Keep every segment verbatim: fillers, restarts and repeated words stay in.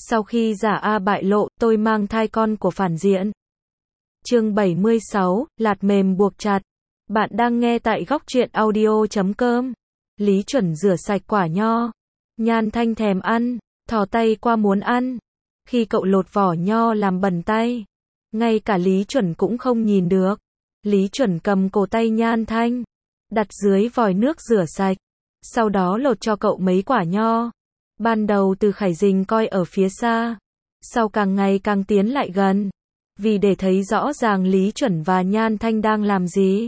Sau khi giả A bại lộ, tôi mang thai con của phản diện. Chương bảy mươi sáu, lạt mềm buộc chặt. Bạn đang nghe tại góc truyện audio chấm com. Lý Chuẩn rửa sạch quả nho. Nhan Thanh thèm ăn, thò tay qua muốn ăn. Khi cậu lột vỏ nho làm bẩn tay, ngay cả Lý Chuẩn cũng không nhìn được. Lý Chuẩn cầm cổ tay Nhan Thanh, đặt dưới vòi nước rửa sạch. Sau đó lột cho cậu mấy quả nho. Ban đầu Từ Khải Dình coi ở phía xa, sau càng ngày càng tiến lại gần, vì để thấy rõ ràng Lý Chuẩn và Nhan Thanh đang làm gì.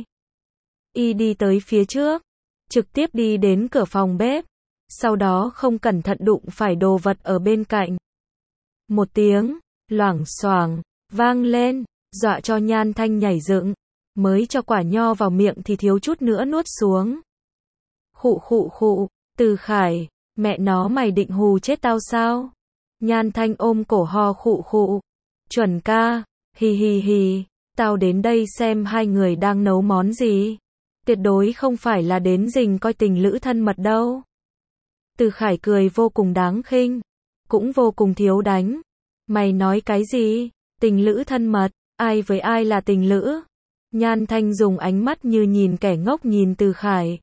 Y đi tới phía trước, trực tiếp đi đến cửa phòng bếp, sau đó không cẩn thận đụng phải đồ vật ở bên cạnh. Một tiếng, loảng xoảng, vang lên, dọa cho Nhan Thanh nhảy dựng, mới cho quả nho vào miệng thì thiếu chút nữa nuốt xuống. Khụ khụ khụ, Từ Khải, mẹ nó mày định hù chết tao sao? Nhan Thanh ôm cổ ho khụ khụ. Chuẩn ca, hì hì hì, tao đến đây xem hai người đang nấu món gì. Tuyệt đối không phải là đến rình coi tình lữ thân mật đâu. Từ Khải cười vô cùng đáng khinh, cũng vô cùng thiếu đánh. Mày nói cái gì? Tình lữ thân mật, ai với ai là tình lữ? Nhan Thanh dùng ánh mắt như nhìn kẻ ngốc nhìn Từ Khải.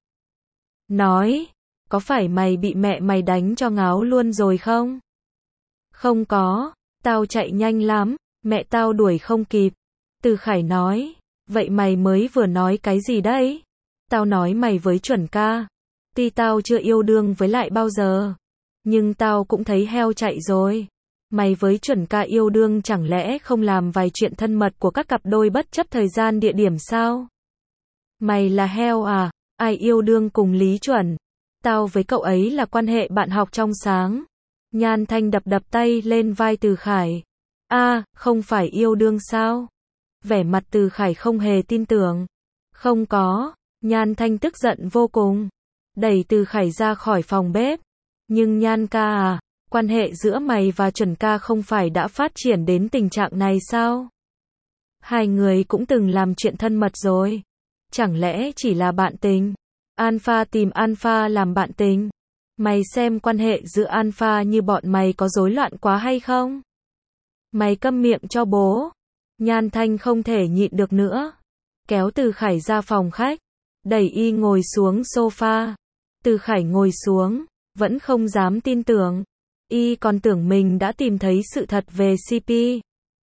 Nói, có phải mày bị mẹ mày đánh cho ngáo luôn rồi không? Không có, tao chạy nhanh lắm, mẹ tao đuổi không kịp. Từ Khải nói, vậy mày mới vừa nói cái gì đấy? Tao nói mày với Chuẩn ca. Tuy tao chưa yêu đương với lại bao giờ, nhưng tao cũng thấy heo chạy rồi. Mày với Chuẩn ca yêu đương chẳng lẽ không làm vài chuyện thân mật của các cặp đôi bất chấp thời gian địa điểm sao? Mày là heo à? Ai yêu đương cùng Lý Chuẩn? Tao với cậu ấy là quan hệ bạn học trong sáng. Nhan Thanh đập đập tay lên vai Từ Khải. A, à, không phải yêu đương sao? Vẻ mặt Từ Khải không hề tin tưởng. Không có. Nhan Thanh tức giận vô cùng, đẩy Từ Khải ra khỏi phòng bếp. Nhưng Nhan ca à, quan hệ giữa mày và Chuẩn ca không phải đã phát triển đến tình trạng này sao? Hai người cũng từng làm chuyện thân mật rồi. Chẳng lẽ chỉ là bạn tình? Alpha tìm Alpha làm bạn tình. Mày xem quan hệ giữa Alpha như bọn mày có rối loạn quá hay không? Mày câm miệng cho bố. Nhan Thanh không thể nhịn được nữa, kéo Từ Khải ra phòng khách, đẩy y ngồi xuống sofa. Từ Khải ngồi xuống, vẫn không dám tin tưởng. Y còn tưởng mình đã tìm thấy sự thật về xê pê.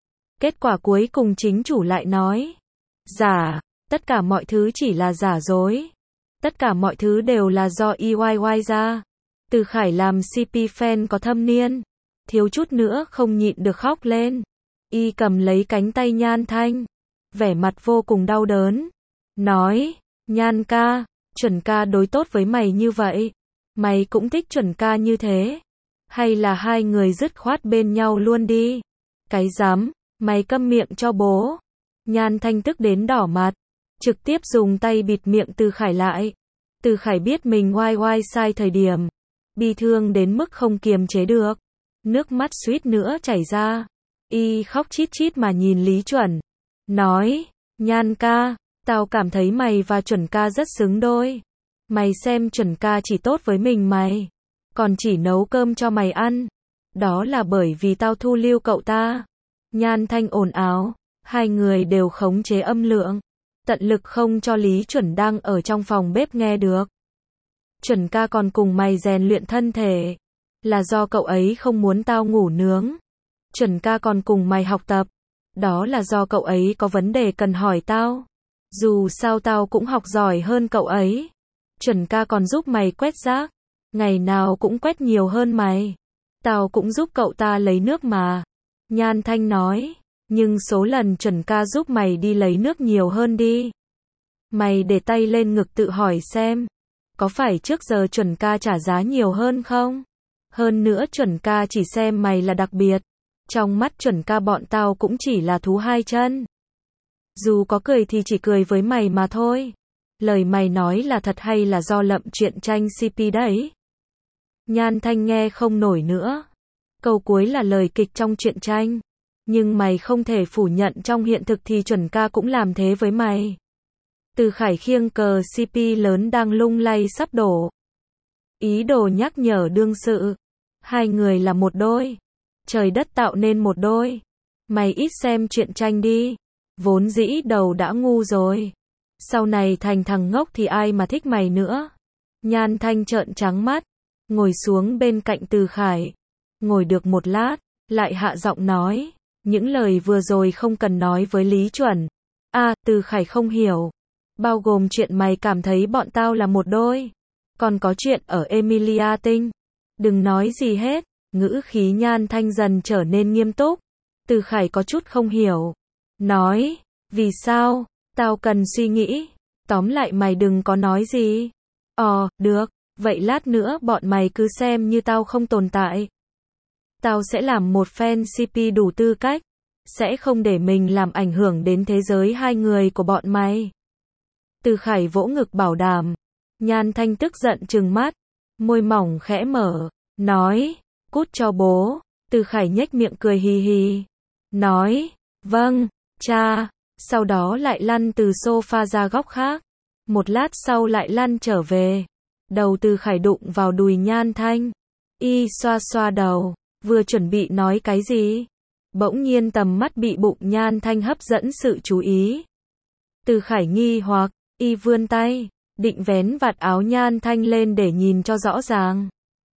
Kết quả cuối cùng chính chủ lại nói, giả, tất cả mọi thứ chỉ là giả dối. Tất cả mọi thứ đều là do i i i ra. Từ Khải làm xê pê fan có thâm niên, thiếu chút nữa không nhịn được khóc lên. Y cầm lấy cánh tay Nhan Thanh, vẻ mặt vô cùng đau đớn, nói, Nhan ca, Chuẩn ca đối tốt với mày như vậy, mày cũng thích Chuẩn ca như thế, hay là hai người dứt khoát bên nhau luôn đi? Cái dám, mày câm miệng cho bố. Nhan Thanh tức đến đỏ mặt, trực tiếp dùng tay bịt miệng Từ Khải lại. Từ Khải biết mình oai oai sai thời điểm, bi thương đến mức không kiềm chế được, nước mắt suýt nữa chảy ra. Y khóc chít chít mà nhìn Lý Chuẩn, nói, Nhan ca, tao cảm thấy mày và Chuẩn ca rất xứng đôi. Mày xem Chuẩn ca chỉ tốt với mình mày, còn chỉ nấu cơm cho mày ăn. Đó là bởi vì tao thu lưu cậu ta. Nhan Thanh ồn ào, hai người đều khống chế âm lượng, tận lực không cho Lý Chuẩn đang ở trong phòng bếp nghe được. Chuẩn ca còn cùng mày rèn luyện thân thể, là do cậu ấy không muốn tao ngủ nướng. Chuẩn ca còn cùng mày học tập, đó là do cậu ấy có vấn đề cần hỏi tao. Dù sao tao cũng học giỏi hơn cậu ấy. Chuẩn ca còn giúp mày quét rác, ngày nào cũng quét nhiều hơn mày. Tao cũng giúp cậu ta lấy nước mà. Nhan Thanh nói, nhưng số lần Chuẩn ca giúp mày đi lấy nước nhiều hơn đi. Mày để tay lên ngực tự hỏi xem, có phải trước giờ Chuẩn ca trả giá nhiều hơn không? Hơn nữa Chuẩn ca chỉ xem mày là đặc biệt. Trong mắt Chuẩn ca bọn tao cũng chỉ là thú hai chân. Dù có cười thì chỉ cười với mày mà thôi. Lời mày nói là thật hay là do lậm chuyện tranh xê pê đấy? Nhan Thanh nghe không nổi nữa. Câu cuối là lời kịch trong truyện tranh. Nhưng mày không thể phủ nhận trong hiện thực thì Chuẩn ca cũng làm thế với mày. Từ Khải khiêng cờ xê pê lớn đang lung lay sắp đổ. Ý đồ nhắc nhở đương sự. Hai người là một đôi. Trời đất tạo nên một đôi. Mày ít xem truyện tranh đi. Vốn dĩ đầu đã ngu rồi. Sau này thành thằng ngốc thì ai mà thích mày nữa. Nhan Thanh trợn trắng mắt. Ngồi xuống bên cạnh Từ Khải. Ngồi được một lát. Lại hạ giọng nói. Những lời vừa rồi không cần nói với Lý Chuẩn. À, Từ Khải không hiểu. Bao gồm chuyện mày cảm thấy bọn tao là một đôi. Còn có chuyện ở Emilia Tinh. Đừng nói gì hết. Ngữ khí Nhan Thanh dần trở nên nghiêm túc. Từ Khải có chút không hiểu. Nói. Vì sao? Tao cần suy nghĩ. Tóm lại mày đừng có nói gì. Ờ, được. Vậy lát nữa bọn mày cứ xem như tao không tồn tại. Tao sẽ làm một fan xê pê đủ tư cách. Sẽ không để mình làm ảnh hưởng đến thế giới hai người của bọn mày. Từ Khải vỗ ngực bảo đảm. Nhan Thanh tức giận trừng mắt. Môi mỏng khẽ mở. Nói. Cút cho bố. Từ Khải nhếch miệng cười hì hì. Nói. Vâng, cha. Sau đó lại lăn từ sofa ra góc khác. Một lát sau lại lăn trở về. Đầu Từ Khải đụng vào đùi Nhan Thanh. Y xoa xoa đầu. Vừa chuẩn bị nói cái gì. Bỗng nhiên tầm mắt bị bụng Nhan Thanh hấp dẫn sự chú ý. Từ Khải nghi hoặc. Y vươn tay. Định vén vạt áo Nhan Thanh lên để nhìn cho rõ ràng.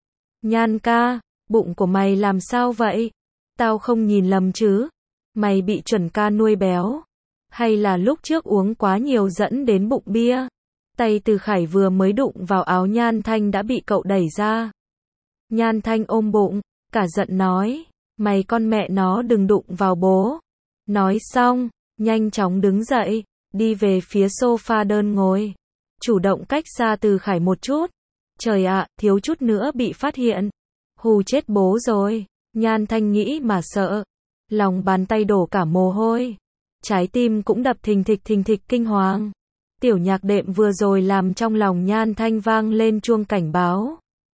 Nhan ca. Bụng của mày làm sao vậy? Tao không nhìn lầm chứ? Mày bị Chuẩn ca nuôi béo? Hay là lúc trước uống quá nhiều dẫn đến bụng bia? Tay Từ Khải vừa mới đụng vào áo Nhan Thanh đã bị cậu đẩy ra. Nhan Thanh ôm bụng, cả giận nói. Mày con mẹ nó đừng đụng vào bố. Nói xong, nhanh chóng đứng dậy, đi về phía sofa đơn ngồi. Chủ động cách xa Từ Khải một chút. Trời ạ, thiếu chút nữa bị phát hiện. Hù chết bố rồi. Nhan Thanh nghĩ mà sợ. Lòng bàn tay đổ cả mồ hôi. Trái tim cũng đập thình thịch thình thịch kinh hoàng. Tiểu nhạc đệm vừa rồi làm trong lòng Nhan Thanh vang lên chuông cảnh báo.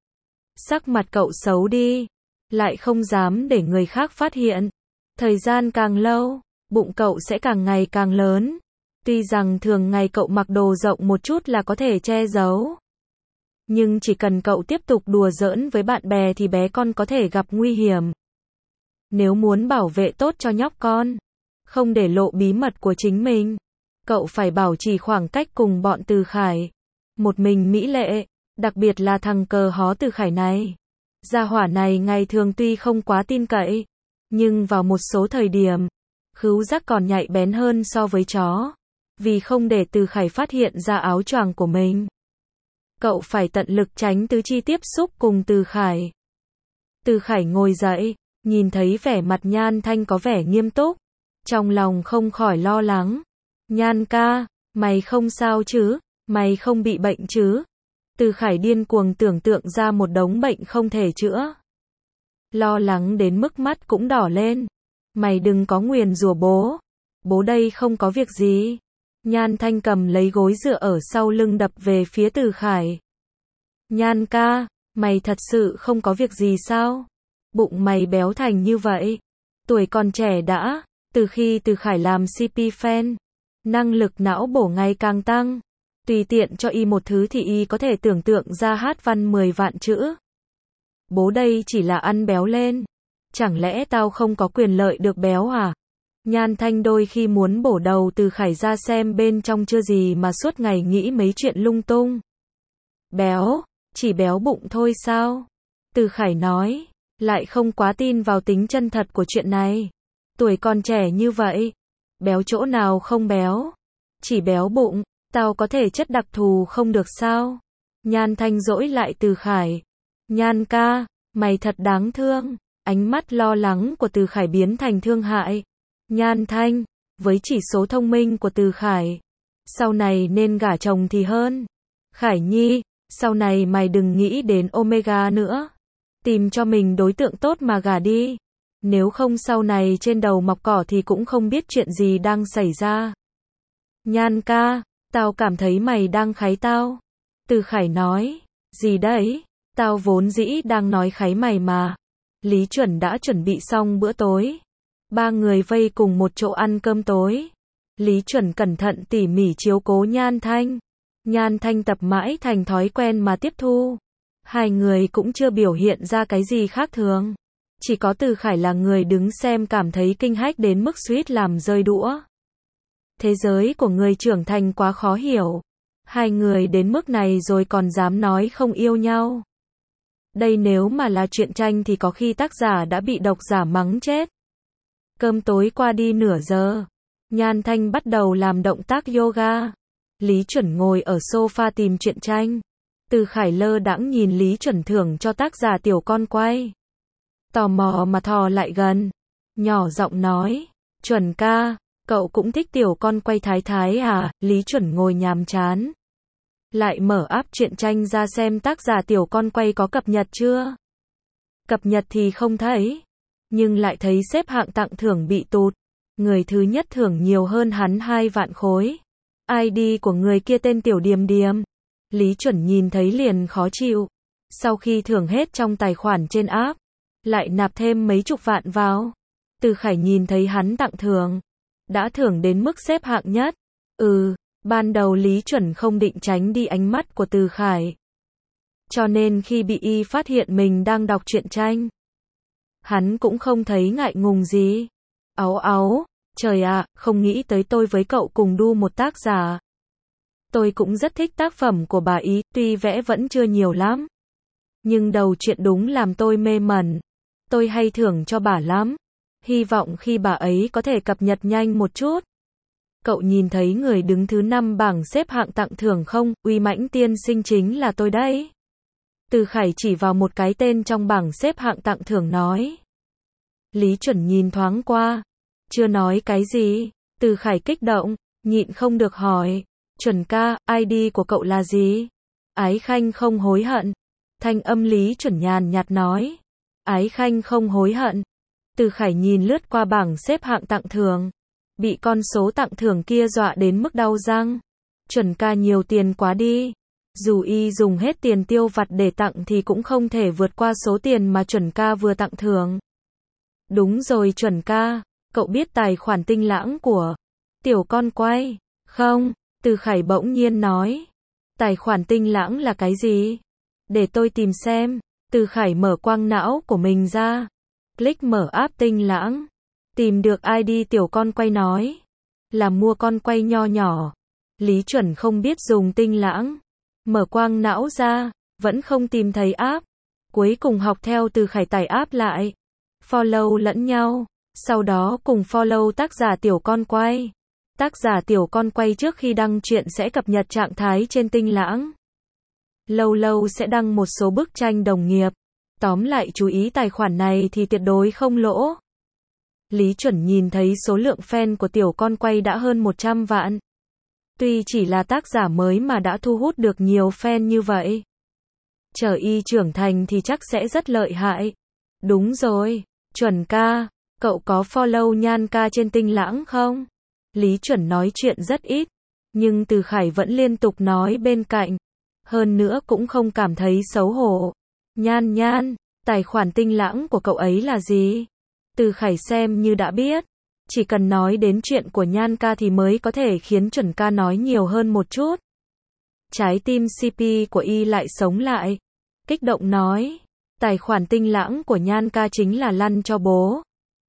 Sắc mặt cậu xấu đi. Lại không dám để người khác phát hiện. Thời gian càng lâu, bụng cậu sẽ càng ngày càng lớn. Tuy rằng thường ngày cậu mặc đồ rộng một chút là có thể che giấu. Nhưng chỉ cần cậu tiếp tục đùa giỡn với bạn bè thì bé con có thể gặp nguy hiểm. Nếu muốn bảo vệ tốt cho nhóc con, không để lộ bí mật của chính mình, cậu phải bảo trì khoảng cách cùng bọn Từ Khải. Một mình mỹ lệ, đặc biệt là thằng cờ hó Từ Khải này. Gia hỏa này ngày thường tuy không quá tin cậy, nhưng vào một số thời điểm, khứu giác còn nhạy bén hơn so với chó. Vì không để Từ Khải phát hiện ra áo choàng của mình, cậu phải tận lực tránh tứ chi tiếp xúc cùng Từ Khải. Từ Khải ngồi dậy, nhìn thấy vẻ mặt Nhan Thanh có vẻ nghiêm túc. Trong lòng không khỏi lo lắng. Nhan ca, mày không sao chứ? Mày không bị bệnh chứ? Từ Khải điên cuồng tưởng tượng ra một đống bệnh không thể chữa. Lo lắng đến mức mắt cũng đỏ lên. Mày đừng có nguyền rủa bố. Bố đây không có việc gì. Nhan Thanh cầm lấy gối dựa ở sau lưng đập về phía Từ Khải. Nhan ca, mày thật sự không có việc gì sao? Bụng mày béo thành như vậy. Tuổi còn trẻ đã. Từ khi Từ Khải làm xê pê fan, năng lực não bổ ngày càng tăng. Tùy tiện cho y một thứ thì y có thể tưởng tượng ra hát văn mười vạn chữ. Bố đây chỉ là ăn béo lên. Chẳng lẽ tao không có quyền lợi được béo à? Nhan Thanh đôi khi muốn bổ đầu Từ Khải ra xem bên trong chưa gì mà suốt ngày nghĩ mấy chuyện lung tung. Béo? Chỉ béo bụng thôi sao? Từ Khải nói, lại không quá tin vào tính chân thật của chuyện này. Tuổi còn trẻ như vậy, béo chỗ nào không béo? Chỉ béo bụng, tao có thể chất đặc thù không được sao? Nhan Thanh dỗi lại Từ Khải. Nhan ca, mày thật đáng thương. Ánh mắt lo lắng của Từ Khải biến thành thương hại. Nhan Thanh, với chỉ số thông minh của Từ Khải, sau này nên gả chồng thì hơn. Khải Nhi, sau này mày đừng nghĩ đến Omega nữa. Tìm cho mình đối tượng tốt mà gả đi. Nếu không sau này trên đầu mọc cỏ thì cũng không biết chuyện gì đang xảy ra. Nhan ca, tao cảm thấy mày đang khái tao. Từ Khải nói, gì đấy? Tao vốn dĩ đang nói khái mày mà. Lý Chuẩn đã chuẩn bị xong bữa tối. Ba người vây cùng một chỗ ăn cơm tối. Lý Chuẩn cẩn thận tỉ mỉ chiếu cố Nhan Thanh. Nhan Thanh tập mãi thành thói quen mà tiếp thu. Hai người cũng chưa biểu hiện ra cái gì khác thường. Chỉ có Từ Khải là người đứng xem cảm thấy kinh hách đến mức suýt làm rơi đũa. Thế giới của người trưởng thành quá khó hiểu. Hai người đến mức này rồi còn dám nói không yêu nhau. Đây nếu mà là truyện tranh thì có khi tác giả đã bị độc giả mắng chết. Cơm tối qua đi nửa giờ. Nhan Thanh bắt đầu làm động tác yoga. Lý Chuẩn ngồi ở sofa tìm truyện tranh. Từ Khải lơ đãng nhìn Lý Chuẩn thưởng cho tác giả tiểu con quay. Tò mò mà thò lại gần. Nhỏ giọng nói. Chuẩn ca, cậu cũng thích tiểu con quay thái thái à? Lý Chuẩn ngồi nhàm chán. Lại mở app truyện tranh ra xem tác giả tiểu con quay có cập nhật chưa. Cập nhật thì không thấy. Nhưng lại thấy xếp hạng tặng thưởng bị tụt. Người thứ nhất thưởng nhiều hơn hắn hai vạn khối. i đê của người kia tên Tiểu Điềm Điềm. Lý Chuẩn nhìn thấy liền khó chịu. Sau khi thưởng hết trong tài khoản trên app, lại nạp thêm mấy chục vạn vào. Từ Khải nhìn thấy hắn tặng thưởng. Đã thưởng đến mức xếp hạng nhất. Ừ, ban đầu Lý Chuẩn không định tránh đi ánh mắt của Từ Khải. Cho nên khi bị y phát hiện mình đang đọc truyện tranh, hắn cũng không thấy ngại ngùng gì. Áu áu, trời ạ, không nghĩ tới tôi với cậu cùng đu một tác giả. Tôi cũng rất thích tác phẩm của bà ý, tuy vẽ vẫn chưa nhiều lắm. Nhưng đầu truyện đúng làm tôi mê mẩn. Tôi hay thưởng cho bà lắm. Hy vọng khi bà ấy có thể cập nhật nhanh một chút. Cậu nhìn thấy người đứng thứ năm bảng xếp hạng tặng thưởng không? Uy Mãnh tiên sinh chính là tôi đấy. Từ Khải chỉ vào một cái tên trong bảng xếp hạng tặng thưởng nói. Lý Chuẩn nhìn thoáng qua. Chưa nói cái gì. Từ Khải kích động, nhịn không được hỏi. Chuẩn ca, i đê của cậu là gì? Ái Khanh không hối hận. Thanh âm Lý Chuẩn nhàn nhạt nói. Ái Khanh không hối hận. Từ Khải nhìn lướt qua bảng xếp hạng tặng thưởng. Bị con số tặng thưởng kia dọa đến mức đau răng. Chuẩn ca nhiều tiền quá đi. Dù y dùng hết tiền tiêu vặt để tặng thì cũng không thể vượt qua số tiền mà Chuẩn ca vừa tặng thưởng. Đúng rồi Chuẩn ca, cậu biết tài khoản Tinh Lãng của tiểu con quay không? Từ Khải bỗng nhiên nói. Tài khoản Tinh Lãng là cái gì? Để tôi tìm xem. Từ Khải mở quang não của mình ra. Click mở app Tinh Lãng. Tìm được i đê tiểu con quay nói. Là mua con quay nho nhỏ. Lý Chuẩn không biết dùng Tinh Lãng. Mở quang não ra. Vẫn không tìm thấy app. Cuối cùng học theo Từ Khải tải app lại. Follow lẫn nhau. Sau đó cùng follow tác giả tiểu con quay. Tác giả tiểu con quay trước khi đăng truyện sẽ cập nhật trạng thái trên Tinh Lãng. Lâu lâu sẽ đăng một số bức tranh đồng nghiệp. Tóm lại chú ý tài khoản này thì tuyệt đối không lỗ. Lý Chuẩn nhìn thấy số lượng fan của tiểu con quay đã hơn một trăm vạn. Tuy chỉ là tác giả mới mà đã thu hút được nhiều fan như vậy. Chờ y trưởng thành thì chắc sẽ rất lợi hại. Đúng rồi, Chuẩn ca, cậu có follow Nhan ca trên Tinh Lãng không? Lý Chuẩn nói chuyện rất ít, nhưng Từ Khải vẫn liên tục nói bên cạnh. Hơn nữa cũng không cảm thấy xấu hổ. Nhan Nhan, tài khoản Tinh Lãng của cậu ấy là gì? Từ Khải xem như đã biết. Chỉ cần nói đến chuyện của Nhan ca thì mới có thể khiến Chuẩn ca nói nhiều hơn một chút. Trái tim xê pê của y lại sống lại. Kích động nói. Tài khoản Tinh Lãng của Nhan ca chính là lăn cho bố.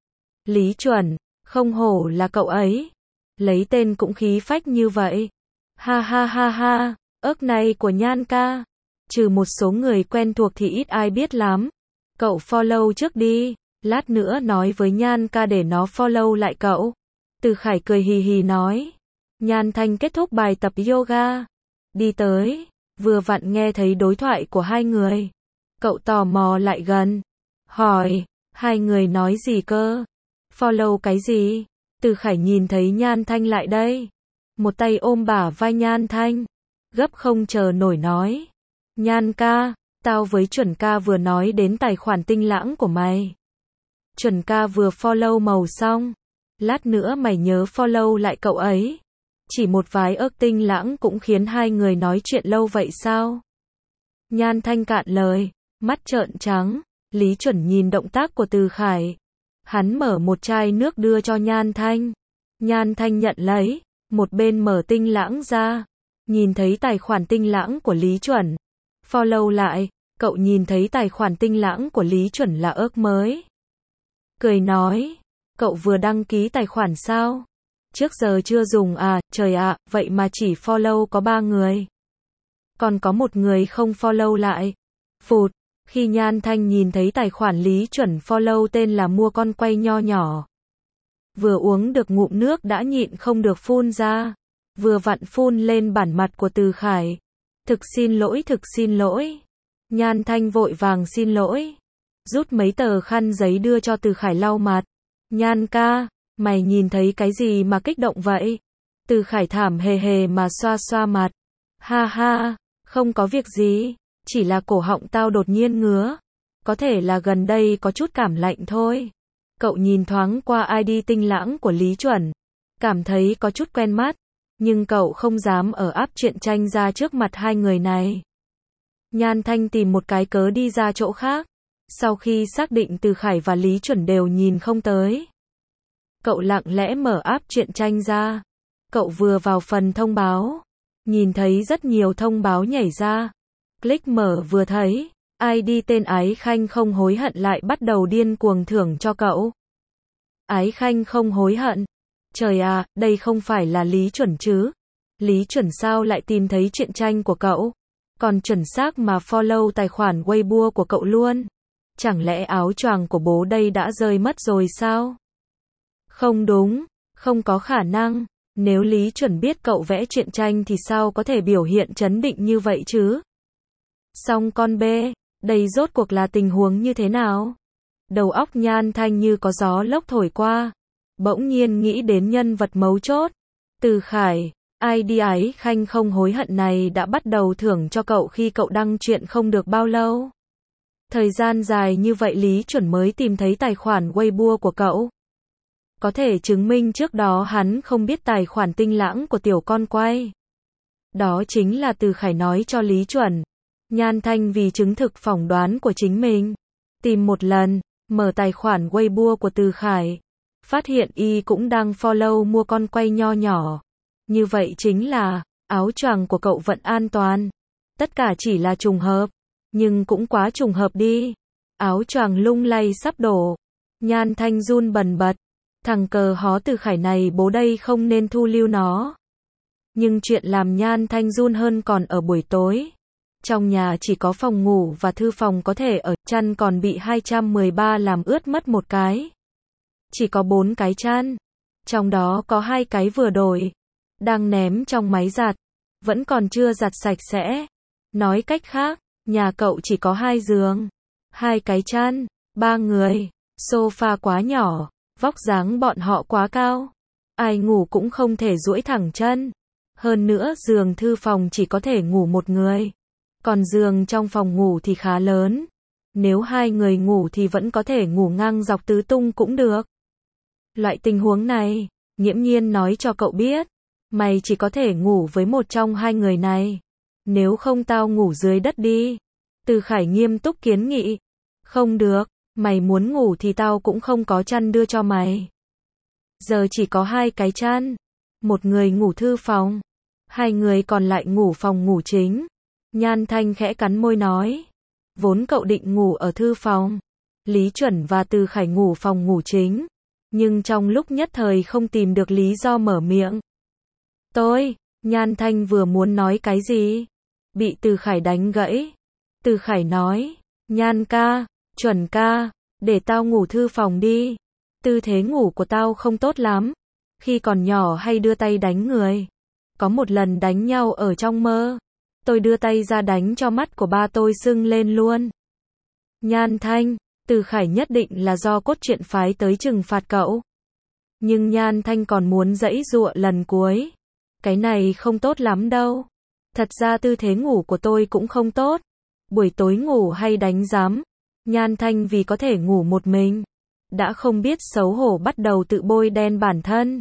Lý Chuẩn, không hổ là cậu ấy. Lấy tên cũng khí phách như vậy. Ha ha ha ha, ớc này của Nhan ca. Trừ một số người quen thuộc thì ít ai biết lắm. Cậu follow trước đi. Lát nữa nói với Nhan ca để nó follow lại cậu. Từ Khải cười hì hì nói. Nhan Thanh kết thúc bài tập yoga. Đi tới. Vừa vặn nghe thấy đối thoại của hai người. Cậu tò mò lại gần. Hỏi. Hai người nói gì cơ? Follow cái gì? Từ Khải nhìn thấy Nhan Thanh lại đây. Một tay ôm bả vai Nhan Thanh. Gấp không chờ nổi nói. Nhan ca, tao với Chuẩn ca vừa nói đến tài khoản Tinh Lãng của mày. Chuẩn ca vừa follow màu xong. Lát nữa mày nhớ follow lại cậu ấy. Chỉ một vài ức Tinh Lãng cũng khiến hai người nói chuyện lâu vậy sao? Nhan Thanh cạn lời, mắt trợn trắng. Lý Chuẩn nhìn động tác của Từ Khải. Hắn mở một chai nước đưa cho Nhan Thanh. Nhan Thanh nhận lấy, một bên mở Tinh Lãng ra. Nhìn thấy tài khoản Tinh Lãng của Lý Chuẩn. Follow lại, cậu nhìn thấy tài khoản Tinh Lãng của Lý Chuẩn là ước mới. cười nói, cậu vừa đăng ký tài khoản sao? Trước giờ chưa dùng à, trời ạ, vậy mà chỉ follow có ba người. Còn có một người không follow lại. Phụt, khi Nhan Thanh nhìn thấy tài khoản Lý Chuẩn follow tên là mua con quay nho nhỏ. Vừa uống được ngụm nước đã nhịn không được phun ra. Vừa vặn phun lên bản mặt của Từ Khải. Thực xin lỗi, thực xin lỗi. Nhan Thanh vội vàng xin lỗi. Rút mấy tờ khăn giấy đưa cho Từ Khải lau mặt. Nhan ca, mày nhìn thấy cái gì mà kích động vậy? Từ Khải thảm hề hề mà xoa xoa mặt. Ha ha, không có việc gì, chỉ là cổ họng tao đột nhiên ngứa. Có thể là gần đây có chút cảm lạnh thôi. Cậu nhìn thoáng qua i đê tinh lãng của Lý Chuẩn. Cảm thấy có chút quen mắt. Nhưng cậu không dám ở áp truyện tranh ra trước mặt hai người này. Nhan Thanh tìm một cái cớ đi ra chỗ khác. Sau khi xác định Từ Khải và Lý Chuẩn đều nhìn không tới. Cậu lặng lẽ mở áp truyện tranh ra. Cậu vừa vào phần thông báo. Nhìn thấy rất nhiều thông báo nhảy ra. Click mở vừa thấy. i đê tên Ái Khanh không hối hận lại bắt đầu điên cuồng thưởng cho cậu. Ái Khanh không hối hận. Trời à, đây không phải là Lý Chuẩn chứ. Lý Chuẩn sao lại tìm thấy truyện tranh của cậu? Còn chuẩn xác mà follow tài khoản Weibo của cậu luôn. Chẳng lẽ áo choàng của bố đây đã rơi mất rồi sao? Không đúng, không có khả năng. Nếu Lý Chuẩn biết cậu vẽ truyện tranh thì sao có thể biểu hiện trấn định như vậy chứ? Xong con bê, đây rốt cuộc là tình huống như thế nào? Đầu óc Nhan Thanh như có gió lốc thổi qua. Bỗng nhiên nghĩ đến nhân vật mấu chốt. Từ Khải, i đê Ái Khanh không hối hận này đã bắt đầu thưởng cho cậu khi cậu đăng truyện không được bao lâu. Thời gian dài như vậy Lý Chuẩn mới tìm thấy tài khoản Weibo của cậu. Có thể chứng minh trước đó hắn không biết tài khoản tinh lãng của tiểu con quay. Đó chính là Từ Khải nói cho Lý Chuẩn. Nhan Thanh vì chứng thực phỏng đoán của chính mình. Tìm một lần, mở tài khoản Weibo của Từ Khải. Phát hiện y cũng đang follow mua con quay nho nhỏ. Như vậy chính là, áo choàng của cậu vẫn an toàn. Tất cả chỉ là trùng hợp. Nhưng cũng quá trùng hợp đi. Áo choàng lung lay sắp đổ. Nhan Thanh run bần bật. Thằng cờ hó Từ Khải này bố đây không nên thu lưu nó. Nhưng chuyện làm Nhan Thanh run hơn còn ở buổi tối. Trong nhà chỉ có phòng ngủ và thư phòng có thể ở, chăn còn bị hai trăm mười ba làm ướt mất một cái. Chỉ có bốn cái chăn. Trong đó có hai cái vừa đổi. Đang ném trong máy giặt. Vẫn còn chưa giặt sạch sẽ. Nói cách khác, nhà cậu chỉ có hai giường. Hai cái chăn. Ba người. Sofa quá nhỏ. Vóc dáng bọn họ quá cao. Ai ngủ cũng không thể duỗi thẳng chân. Hơn nữa giường thư phòng chỉ có thể ngủ một người. Còn giường trong phòng ngủ thì khá lớn. Nếu hai người ngủ thì vẫn có thể ngủ ngang dọc tứ tung cũng được. Loại tình huống này, nghiễm nhiên nói cho cậu biết. Mày chỉ có thể ngủ với một trong hai người này. Nếu không tao ngủ dưới đất đi. Từ Khải nghiêm túc kiến nghị. Không được, mày muốn ngủ thì tao cũng không có chăn đưa cho mày. Giờ chỉ có hai cái chăn. Một người ngủ thư phòng. Hai người còn lại ngủ phòng ngủ chính. Nhan Thanh khẽ cắn môi nói. Vốn cậu định ngủ ở thư phòng. Lý Chuẩn và Từ Khải ngủ phòng ngủ chính. Nhưng trong lúc nhất thời không tìm được lý do mở miệng. Tôi, Nhan Thanh vừa muốn nói cái gì? Bị Từ Khải đánh gãy. Từ Khải nói. Nhan ca, Chuẩn ca, để tao ngủ thư phòng đi. Tư thế ngủ của tao không tốt lắm. Khi còn nhỏ hay đưa tay đánh người. Có một lần đánh nhau ở trong mơ. Tôi đưa tay ra đánh cho mắt của ba tôi sưng lên luôn. Nhan Thanh, Từ Khải nhất định là do cốt truyện phái tới trừng phạt cậu. Nhưng Nhan Thanh còn muốn giãy giụa lần cuối. Cái này không tốt lắm đâu. Thật ra tư thế ngủ của tôi cũng không tốt. Buổi tối ngủ hay đánh rắm. Nhan Thanh vì có thể ngủ một mình. Đã không biết xấu hổ bắt đầu tự bôi đen bản thân.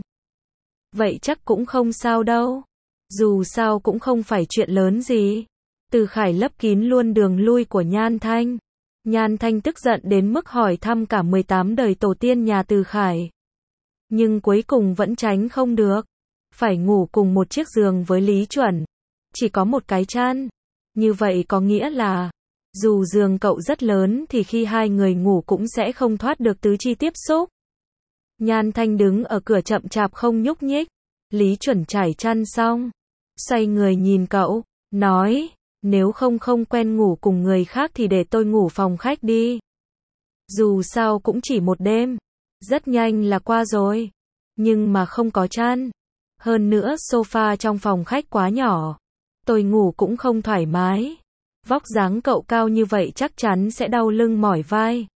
Vậy chắc cũng không sao đâu. Dù sao cũng không phải chuyện lớn gì. Từ Khải lấp kín luôn đường lui của Nhan Thanh. Nhan Thanh tức giận đến mức hỏi thăm cả mười tám đời tổ tiên nhà Từ Khải. Nhưng cuối cùng vẫn tránh không được. Phải ngủ cùng một chiếc giường với Lý Chuẩn. Chỉ có một cái chăn. Như vậy có nghĩa là, Dù giường cậu rất lớn thì khi hai người ngủ cũng sẽ không thoát được tứ chi tiếp xúc. Nhan Thanh đứng ở cửa chậm chạp không nhúc nhích. Lý Chuẩn trải chăn xong, xoay người nhìn cậu, nói, nếu không không quen ngủ cùng người khác thì để tôi ngủ phòng khách đi. Dù sao cũng chỉ một đêm, rất nhanh là qua rồi. Nhưng mà không có chăn. Hơn nữa sofa trong phòng khách quá nhỏ. Tôi ngủ cũng không thoải mái. Vóc dáng cậu cao như vậy chắc chắn sẽ đau lưng mỏi vai.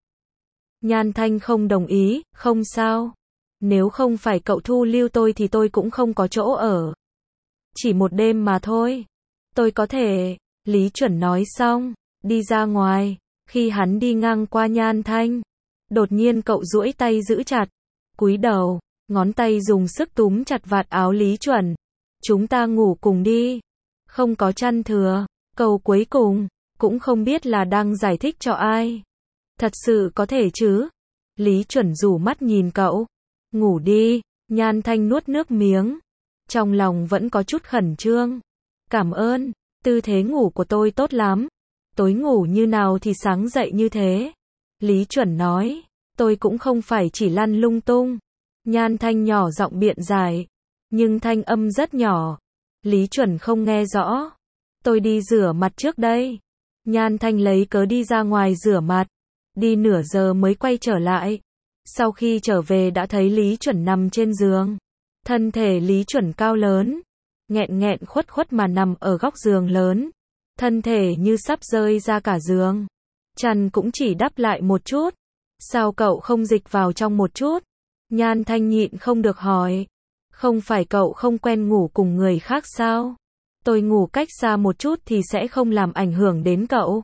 Nhan Thanh không đồng ý, không sao. Nếu không phải cậu thu lưu tôi thì tôi cũng không có chỗ ở. Chỉ một đêm mà thôi. Tôi có thể. Lý Chuẩn nói xong, đi ra ngoài. Khi hắn đi ngang qua Nhan Thanh, đột nhiên cậu duỗi tay giữ chặt, cúi đầu, ngón tay dùng sức túm chặt vạt áo Lý Chuẩn. Chúng ta ngủ cùng đi. Không có chăn thừa. Câu cuối cùng, cũng không biết là đang giải thích cho ai. Thật sự có thể chứ? Lý Chuẩn rủ mắt nhìn cậu. Ngủ đi. Nhan Thanh nuốt nước miếng. Trong lòng vẫn có chút khẩn trương. Cảm ơn. Tư thế ngủ của tôi tốt lắm. Tối ngủ như nào thì sáng dậy như thế. Lý Chuẩn nói. Tôi cũng không phải chỉ lăn lung tung. Nhan Thanh nhỏ giọng biện giải. Nhưng thanh âm rất nhỏ. Lý Chuẩn không nghe rõ. Tôi đi rửa mặt trước đây. Nhan Thanh lấy cớ đi ra ngoài rửa mặt. Đi nửa giờ mới quay trở lại. Sau khi trở về đã thấy Lý Chuẩn nằm trên giường. Thân thể Lý Chuẩn cao lớn. Nghẹn nghẹn khuất khuất mà nằm ở góc giường lớn. Thân thể như sắp rơi ra cả giường. Chăn cũng chỉ đắp lại một chút. Sao cậu không dịch vào trong một chút? Nhan Thanh nhịn không được hỏi. Không phải cậu không quen ngủ cùng người khác sao? Tôi ngủ cách xa một chút thì sẽ không làm ảnh hưởng đến cậu.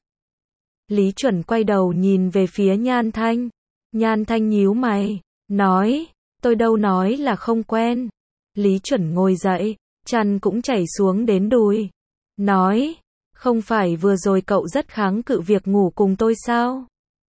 Lý Chuẩn quay đầu nhìn về phía Nhan Thanh. Nhan Thanh nhíu mày, nói, tôi đâu nói là không quen. Lý Chuẩn ngồi dậy, chăn cũng chảy xuống đến đùi. Nói, không phải vừa rồi cậu rất kháng cự việc ngủ cùng tôi sao?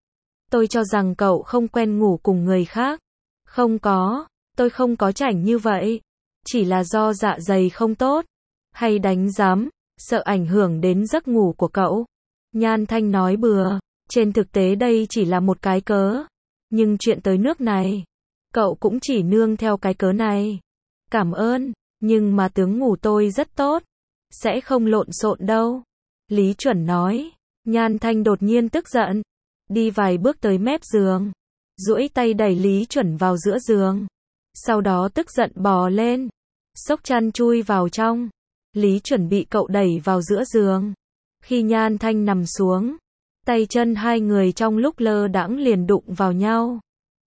Tôi cho rằng cậu không quen ngủ cùng người khác. Không có, tôi không có chảnh như vậy. Chỉ là do dạ dày không tốt. Hay đánh giám, sợ ảnh hưởng đến giấc ngủ của cậu. Nhan Thanh nói bừa, trên thực tế đây chỉ là một cái cớ. Nhưng chuyện tới nước này, cậu cũng chỉ nương theo cái cớ này. Cảm ơn, nhưng mà tướng ngủ tôi rất tốt. Sẽ không lộn xộn đâu. Lý Chuẩn nói. Nhan Thanh đột nhiên tức giận. Đi vài bước tới mép giường. Duỗi tay đẩy Lý Chuẩn vào giữa giường. Sau đó tức giận bò lên. Xốc chăn chui vào trong. Lý Chuẩn bị cậu đẩy vào giữa giường. Khi Nhan Thanh nằm xuống, tay chân hai người trong lúc lơ đãng liền đụng vào nhau.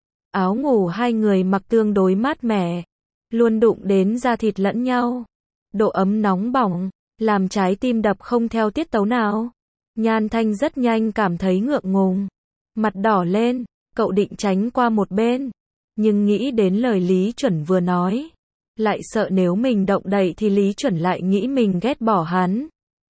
Áo ngủ hai người mặc tương đối mát mẻ, luôn đụng đến da thịt lẫn nhau. Độ ấm nóng bỏng, làm trái tim đập không theo tiết tấu nào. Nhan Thanh rất nhanh cảm thấy ngượng ngùng. Mặt đỏ lên, cậu định tránh qua một bên. Nhưng nghĩ đến lời Lý Chuẩn vừa nói. Lại sợ nếu mình động đậy thì Lý Chuẩn lại nghĩ mình ghét bỏ hắn.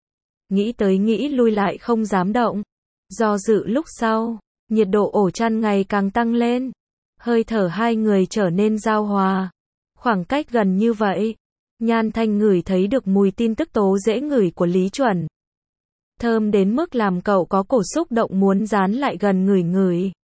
Nghĩ tới nghĩ lui lại không dám động. Do dự lúc sau, nhiệt độ ổ chăn ngày càng tăng lên. Hơi thở hai người trở nên giao hòa. Khoảng cách gần như vậy, Nhan Thanh ngửi thấy được mùi tin tức tố dễ ngửi của Lý Chuẩn. Thơm đến mức làm cậu có cổ xúc động muốn dán lại gần ngửi ngửi.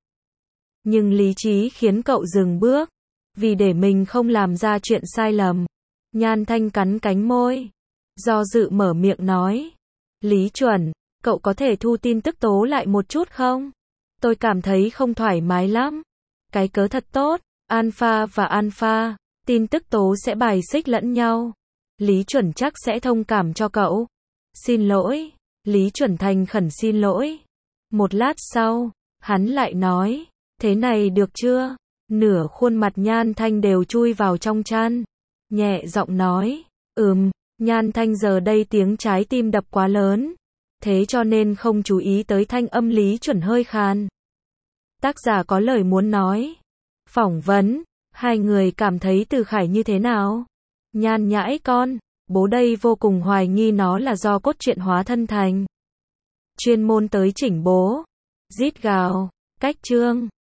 Nhưng lý trí khiến cậu dừng bước. Vì để mình không làm ra chuyện sai lầm. Nhan Thanh cắn cánh môi. Do dự mở miệng nói. Lý Chuẩn, cậu có thể thu tin tức tố lại một chút không? Tôi cảm thấy không thoải mái lắm. Cái cớ thật tốt. Alpha và alpha, tin tức tố sẽ bài xích lẫn nhau. Lý Chuẩn chắc sẽ thông cảm cho cậu. Xin lỗi. Lý Chuẩn thành khẩn xin lỗi. Một lát sau, hắn lại nói. Thế này được chưa? Nửa khuôn mặt Nhan Thanh đều chui vào trong chăn. Nhẹ giọng nói. Ừm, Nhan Thanh giờ đây tiếng trái tim đập quá lớn. Thế cho nên không chú ý tới thanh âm Lý Chuẩn hơi khàn. Tác giả có lời muốn nói. Phỏng vấn. Hai người cảm thấy Từ Khải như thế nào? Nhan nhãi con. Bố đây vô cùng hoài nghi nó là do cốt truyện hóa thân thành. Chuyên môn tới chỉnh bố. Rít gào. Cách chương.